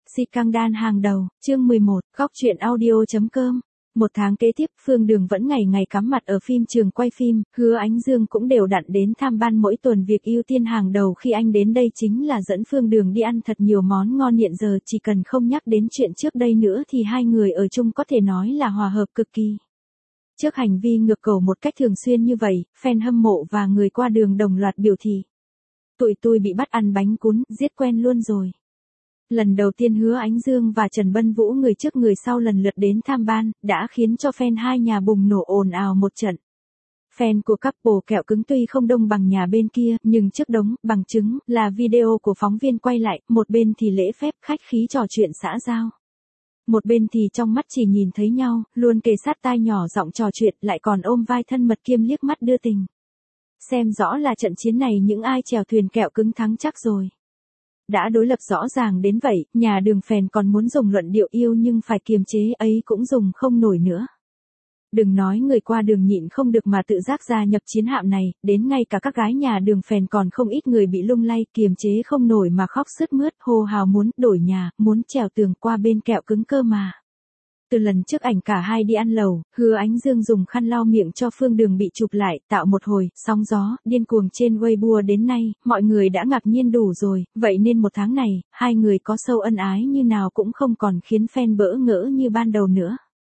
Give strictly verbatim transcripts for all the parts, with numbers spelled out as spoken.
Scandal hàng đầu, chương mười một, góc truyện audio.com. Một tháng kế tiếp, Phương Đường vẫn ngày ngày cắm mặt ở phim trường quay phim, Hứa Ánh Dương cũng đều đặn đến tham ban mỗi tuần. Việc ưu tiên hàng đầu khi anh đến đây chính là dẫn Phương Đường đi ăn thật nhiều món ngon. Hiện giờ chỉ cần không nhắc đến chuyện trước đây nữa thì hai người ở chung có thể nói là hòa hợp cực kỳ. Trước hành vi ngược cầu một cách thường xuyên như vậy, fan hâm mộ và người qua đường đồng loạt biểu thị: tụi tôi bị bắt ăn bánh cuốn, giết quen luôn rồi. Lần đầu tiên Hứa Ánh Dương và Trần Bân Vũ người trước người sau lần lượt đến tham ban, đã khiến cho fan hai nhà bùng nổ ồn ào một trận. Fan của couple kẹo cứng tuy không đông bằng nhà bên kia, nhưng trước đống bằng chứng là video của phóng viên quay lại, một bên thì lễ phép khách khí trò chuyện xã giao. Một bên thì trong mắt chỉ nhìn thấy nhau, luôn kề sát tai nhỏ giọng trò chuyện, lại còn ôm vai thân mật kiêm liếc mắt đưa tình. Xem rõ là trận chiến này những ai chèo thuyền kẹo cứng thắng chắc rồi. Đã đối lập rõ ràng đến vậy, nhà đường phèn còn muốn dùng luận điệu yêu nhưng phải kiềm chế ấy cũng dùng không nổi nữa. Đừng nói người qua đường nhịn không được mà tự giác gia nhập chiến hạm này, đến ngay cả các gái nhà đường phèn còn không ít người bị lung lay, kiềm chế không nổi mà khóc sướt mướt, hô hào muốn đổi nhà, muốn trèo tường qua bên kẹo cứng cơ mà. Từ lần trước ảnh cả hai đi ăn lẩu, Hứa Ánh Dương dùng khăn lau miệng cho Phương Đường bị chụp lại, tạo một hồi sóng gió điên cuồng trên Weibo đến nay, mọi người đã ngạc nhiên đủ rồi, vậy nên một tháng này, hai người có sâu ân ái như nào cũng không còn khiến fan bỡ ngỡ như ban đầu nữa.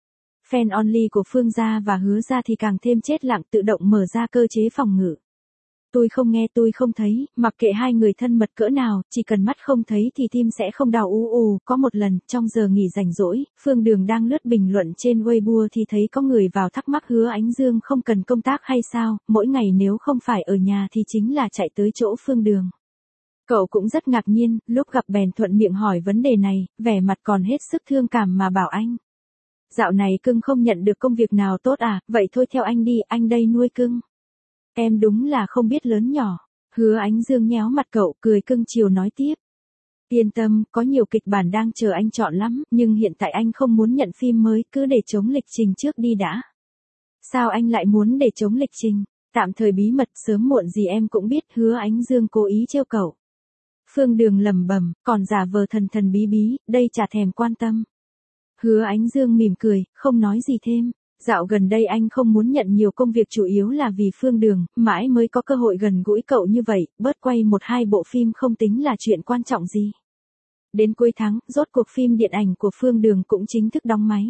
Fan only của Phương gia và Hứa gia thì càng thêm chết lặng, tự động mở ra cơ chế phòng ngự. Tôi không nghe, tôi không thấy, mặc kệ hai người thân mật cỡ nào, chỉ cần mắt không thấy thì tim sẽ không đau ù ù. Có một lần, trong giờ nghỉ rảnh rỗi, Phương Đường đang lướt bình luận trên Weibo thì thấy có người vào thắc mắc Hứa Ánh Dương không cần công tác hay sao, mỗi ngày nếu không phải ở nhà thì chính là chạy tới chỗ Phương Đường. Cậu cũng rất ngạc nhiên, lúc gặp bèn thuận miệng hỏi vấn đề này, vẻ mặt còn hết sức thương cảm mà bảo anh: dạo này cưng không nhận được công việc nào tốt à, vậy thôi theo anh đi, anh đây nuôi cưng. Em đúng là không biết lớn nhỏ. Hứa Ánh Dương nhéo mặt cậu, cười cưng chiều nói tiếp: yên tâm, có nhiều kịch bản đang chờ anh chọn lắm, nhưng hiện tại anh không muốn nhận phim mới, cứ để chống lịch trình trước đi đã. Sao anh lại muốn để chống lịch trình? Tạm thời bí mật, sớm muộn gì em cũng biết. Hứa Ánh Dương cố ý trêu cậu. Phương Đường lẩm bẩm, còn giả vờ thần thần bí bí, đây chả thèm quan tâm. Hứa Ánh Dương mỉm cười, không nói gì thêm. Dạo gần đây anh không muốn nhận nhiều công việc, chủ yếu là vì Phương Đường, mãi mới có cơ hội gần gũi cậu như vậy, bớt quay một hai bộ phim không tính là chuyện quan trọng gì. Đến cuối tháng, rốt cuộc phim điện ảnh của Phương Đường cũng chính thức đóng máy.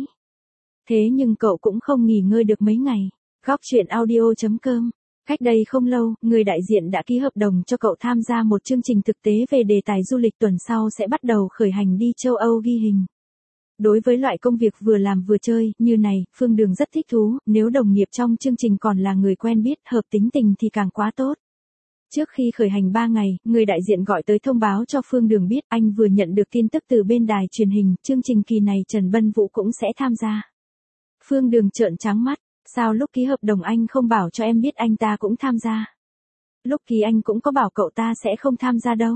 Thế nhưng cậu cũng không nghỉ ngơi được mấy ngày. Góc truyện audio.com. Cách đây không lâu, người đại diện đã ký hợp đồng cho cậu tham gia một chương trình thực tế về đề tài du lịch, tuần sau sẽ bắt đầu khởi hành đi châu Âu ghi hình. Đối với loại công việc vừa làm vừa chơi như này, Phương Đường rất thích thú, nếu đồng nghiệp trong chương trình còn là người quen biết, hợp tính tình thì càng quá tốt. Trước khi khởi hành ba ngày, người đại diện gọi tới thông báo cho Phương Đường biết anh vừa nhận được tin tức từ bên đài truyền hình, chương trình kỳ này Trần Bân Vũ cũng sẽ tham gia. Phương Đường trợn trắng mắt, sao lúc ký hợp đồng anh không bảo cho em biết anh ta cũng tham gia? Lúc ký anh cũng có bảo cậu ta sẽ không tham gia đâu.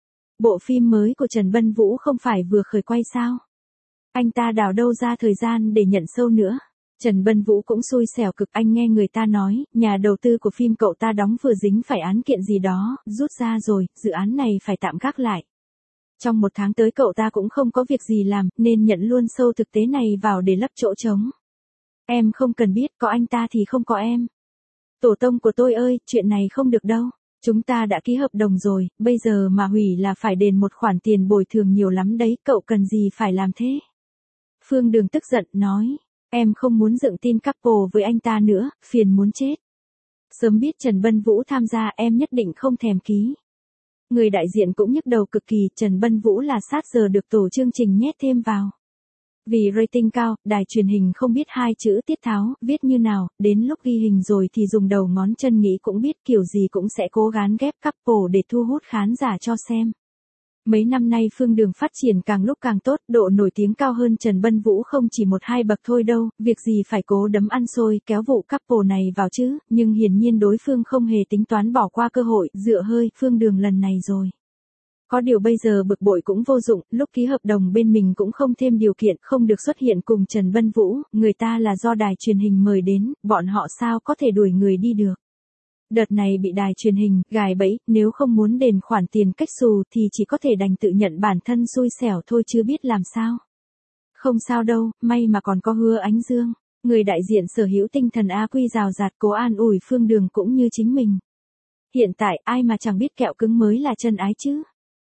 Bộ phim mới của Trần Bân Vũ không phải vừa khởi quay sao? Anh ta đào đâu ra thời gian để nhận sâu nữa. Trần Bân Vũ cũng xui xẻo cực, anh nghe người ta nói, nhà đầu tư của phim cậu ta đóng vừa dính phải án kiện gì đó, rút ra rồi, dự án này phải tạm gác lại. Trong một tháng tới cậu ta cũng không có việc gì làm, nên nhận luôn sâu thực tế này vào để lấp chỗ trống. Em không cần biết, có anh ta thì không có em. Tổ tông của tôi ơi, chuyện này không được đâu. Chúng ta đã ký hợp đồng rồi, bây giờ mà hủy là phải đền một khoản tiền bồi thường nhiều lắm đấy, cậu cần gì phải làm thế? Phương Đường tức giận, nói, em không muốn dựng tin couple với anh ta nữa, phiền muốn chết. Sớm biết Trần Bân Vũ tham gia em nhất định không thèm ký. Người đại diện cũng nhức đầu cực kỳ, Trần Bân Vũ là sát giờ được tổ chương trình nhét thêm vào. Vì rating cao, đài truyền hình không biết hai chữ tiết tháo, viết như nào, đến lúc ghi hình rồi thì dùng đầu ngón chân nghĩ cũng biết, kiểu gì cũng sẽ cố gắng ghép couple để thu hút khán giả cho xem. Mấy năm nay Phương Đường phát triển càng lúc càng tốt, độ nổi tiếng cao hơn Trần Bân Vũ không chỉ một hai bậc thôi đâu, việc gì phải cố đấm ăn xôi kéo vụ couple này vào chứ, nhưng hiển nhiên đối phương không hề tính toán bỏ qua cơ hội, dựa hơi Phương Đường lần này rồi. Có điều bây giờ bực bội cũng vô dụng, lúc ký hợp đồng bên mình cũng không thêm điều kiện, không được xuất hiện cùng Trần Bân Vũ, người ta là do đài truyền hình mời đến, bọn họ sao có thể đuổi người đi được. Đợt này bị đài truyền hình gài bẫy, nếu không muốn đền khoản tiền cách xù thì chỉ có thể đành tự nhận bản thân xui xẻo thôi chứ biết làm sao. Không sao đâu, may mà còn có Hứa Ánh Dương, người đại diện sở hữu tinh thần A Quy rào rạt cố an ủi Phương Đường cũng như chính mình. Hiện tại ai mà chẳng biết kẹo cứng mới là chân ái chứ.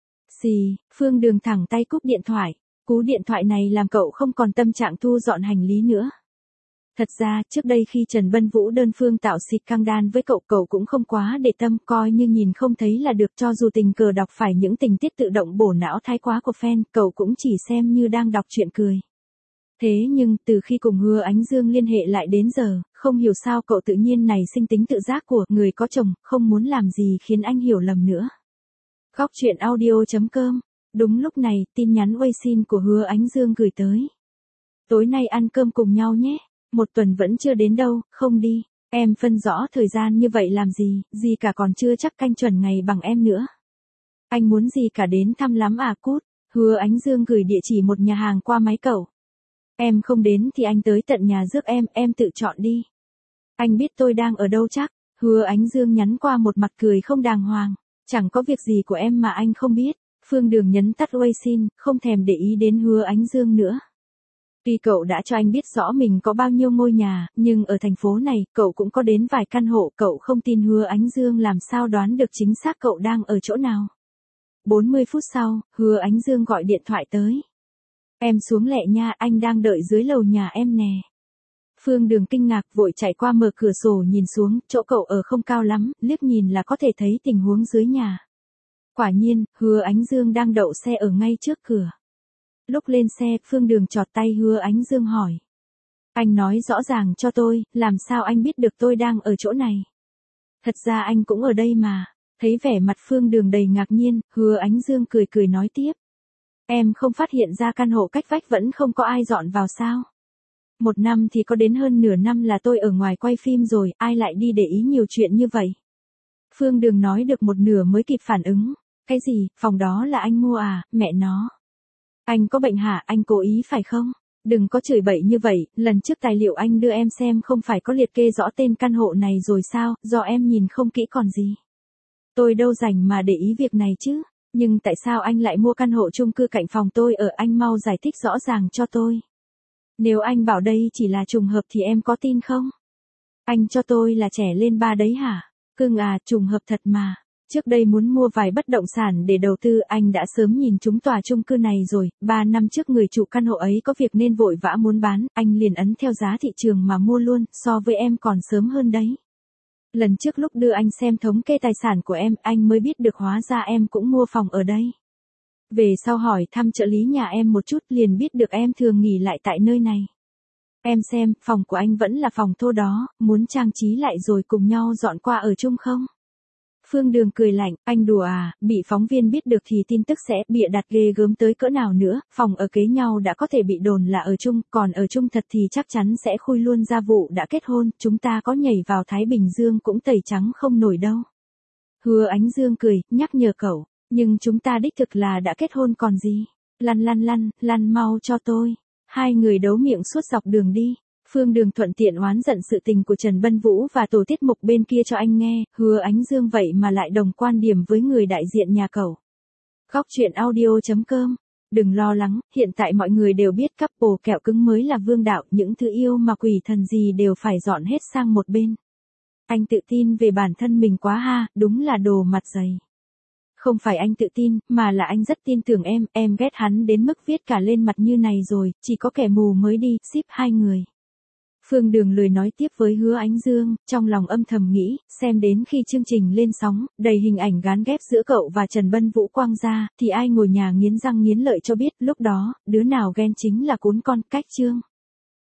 Xì, Phương Đường thẳng tay cúp điện thoại, cú điện thoại này làm cậu không còn tâm trạng thu dọn hành lý nữa. Thật ra, trước đây khi Trần Bân Vũ đơn phương tạo xịt căng đan với cậu, cậu cũng không quá để tâm, coi như nhìn không thấy là được, cho dù tình cờ đọc phải những tình tiết tự động bổ não thái quá của fan, cậu cũng chỉ xem như đang đọc chuyện cười. Thế nhưng, từ khi cùng Hứa Ánh Dương liên hệ lại đến giờ, không hiểu sao cậu tự nhiên nảy sinh tính tự giác của người có chồng, không muốn làm gì khiến anh hiểu lầm nữa. Góc truyện audio chấm com. Đúng lúc này, tin nhắn WeChat của Hứa Ánh Dương gửi tới. Tối nay ăn cơm cùng nhau nhé. Một tuần vẫn chưa đến đâu, không đi. Em phân rõ thời gian như vậy làm gì, gì cả còn chưa chắc canh chuẩn ngày bằng em nữa. Anh muốn gì cả đến thăm lắm à cút. Hứa Ánh Dương gửi địa chỉ một nhà hàng qua máy cậu. Em không đến thì anh tới tận nhà rước em, em tự chọn đi. Anh biết tôi đang ở đâu chắc. Hứa Ánh Dương nhắn qua một mặt cười không đàng hoàng. Chẳng có việc gì của em mà anh không biết. Phương Đường nhấn tắt WeChat, không thèm để ý đến Hứa Ánh Dương nữa. Tuy cậu đã cho anh biết rõ mình có bao nhiêu ngôi nhà, nhưng ở thành phố này, cậu cũng có đến vài căn hộ, cậu không tin Hứa Ánh Dương làm sao đoán được chính xác cậu đang ở chỗ nào. bốn mươi phút sau, Hứa Ánh Dương gọi điện thoại tới. Em xuống lẹ nha, anh đang đợi dưới lầu nhà em nè. Phương Đường kinh ngạc vội chạy qua mở cửa sổ nhìn xuống, chỗ cậu ở không cao lắm, liếc nhìn là có thể thấy tình huống dưới nhà. Quả nhiên, Hứa Ánh Dương đang đậu xe ở ngay trước cửa. Lúc lên xe, Phương Đường chọt tay Hứa Ánh Dương hỏi. Anh nói rõ ràng cho tôi, làm sao anh biết được tôi đang ở chỗ này? Thật ra anh cũng ở đây mà. Thấy vẻ mặt Phương Đường đầy ngạc nhiên, Hứa Ánh Dương cười cười nói tiếp. Em không phát hiện ra căn hộ cách vách vẫn không có ai dọn vào sao? Một năm thì có đến hơn nửa năm là tôi ở ngoài quay phim rồi, ai lại đi để ý nhiều chuyện như vậy? Phương Đường nói được một nửa mới kịp phản ứng. Cái gì, phòng đó là anh mua à, mẹ nó. Anh có bệnh hả, anh cố ý phải không? Đừng có chửi bậy như vậy, lần trước tài liệu anh đưa em xem không phải có liệt kê rõ tên căn hộ này rồi sao, do em nhìn không kỹ còn gì. Tôi đâu rảnh mà để ý việc này chứ, nhưng tại sao anh lại mua căn hộ chung cư cạnh phòng tôi ở, anh mau giải thích rõ ràng cho tôi. Nếu anh bảo đây chỉ là trùng hợp thì em có tin không? Anh cho tôi là trẻ lên ba đấy hả? Cưng à, trùng hợp thật mà. Trước đây muốn mua vài bất động sản để đầu tư, anh đã sớm nhìn trúng tòa chung cư này rồi, ba năm trước người chủ căn hộ ấy có việc nên vội vã muốn bán, anh liền ấn theo giá thị trường mà mua luôn, so với em còn sớm hơn đấy. Lần trước lúc đưa anh xem thống kê tài sản của em, anh mới biết được hóa ra em cũng mua phòng ở đây. Về sau hỏi thăm trợ lý nhà em một chút liền biết được em thường nghỉ lại tại nơi này. Em xem, phòng của anh vẫn là phòng thô đó, muốn trang trí lại rồi cùng nhau dọn qua ở chung không? Phương Đường cười lạnh, anh đùa à, bị phóng viên biết được thì tin tức sẽ bịa đặt ghê gớm tới cỡ nào nữa, phòng ở kế nhau đã có thể bị đồn là ở chung, còn ở chung thật thì chắc chắn sẽ khui luôn ra vụ đã kết hôn, chúng ta có nhảy vào Thái Bình Dương cũng tẩy trắng không nổi đâu. Hứa Ánh Dương cười, nhắc nhở cậu, nhưng chúng ta đích thực là đã kết hôn còn gì, lăn lăn lăn, lăn mau cho tôi, hai người đấu miệng suốt dọc đường đi. Phương Đường thuận tiện oán giận sự tình của Trần Bân Vũ và tổ tiết mục bên kia cho anh nghe, Hứa Ánh Dương vậy mà lại đồng quan điểm với người đại diện nhà cậu. Góc truyện audio chấm com. Đừng lo lắng, hiện tại mọi người đều biết couple kẹo cứng mới là vương đạo, những thứ yêu mà quỷ thần gì đều phải dọn hết sang một bên. Anh tự tin về bản thân mình quá ha, đúng là đồ mặt dày. Không phải anh tự tin, mà là anh rất tin tưởng em, em ghét hắn đến mức viết cả lên mặt như này rồi, chỉ có kẻ mù mới đi, ship hai người. Phương Đường lười nói tiếp với Hứa Ánh Dương, trong lòng âm thầm nghĩ, xem đến khi chương trình lên sóng, đầy hình ảnh gán ghép giữa cậu và Trần Bân Vũ quang ra, thì ai ngồi nhà nghiến răng nghiến lợi cho biết, lúc đó, đứa nào ghen chính là cún con, cách chương.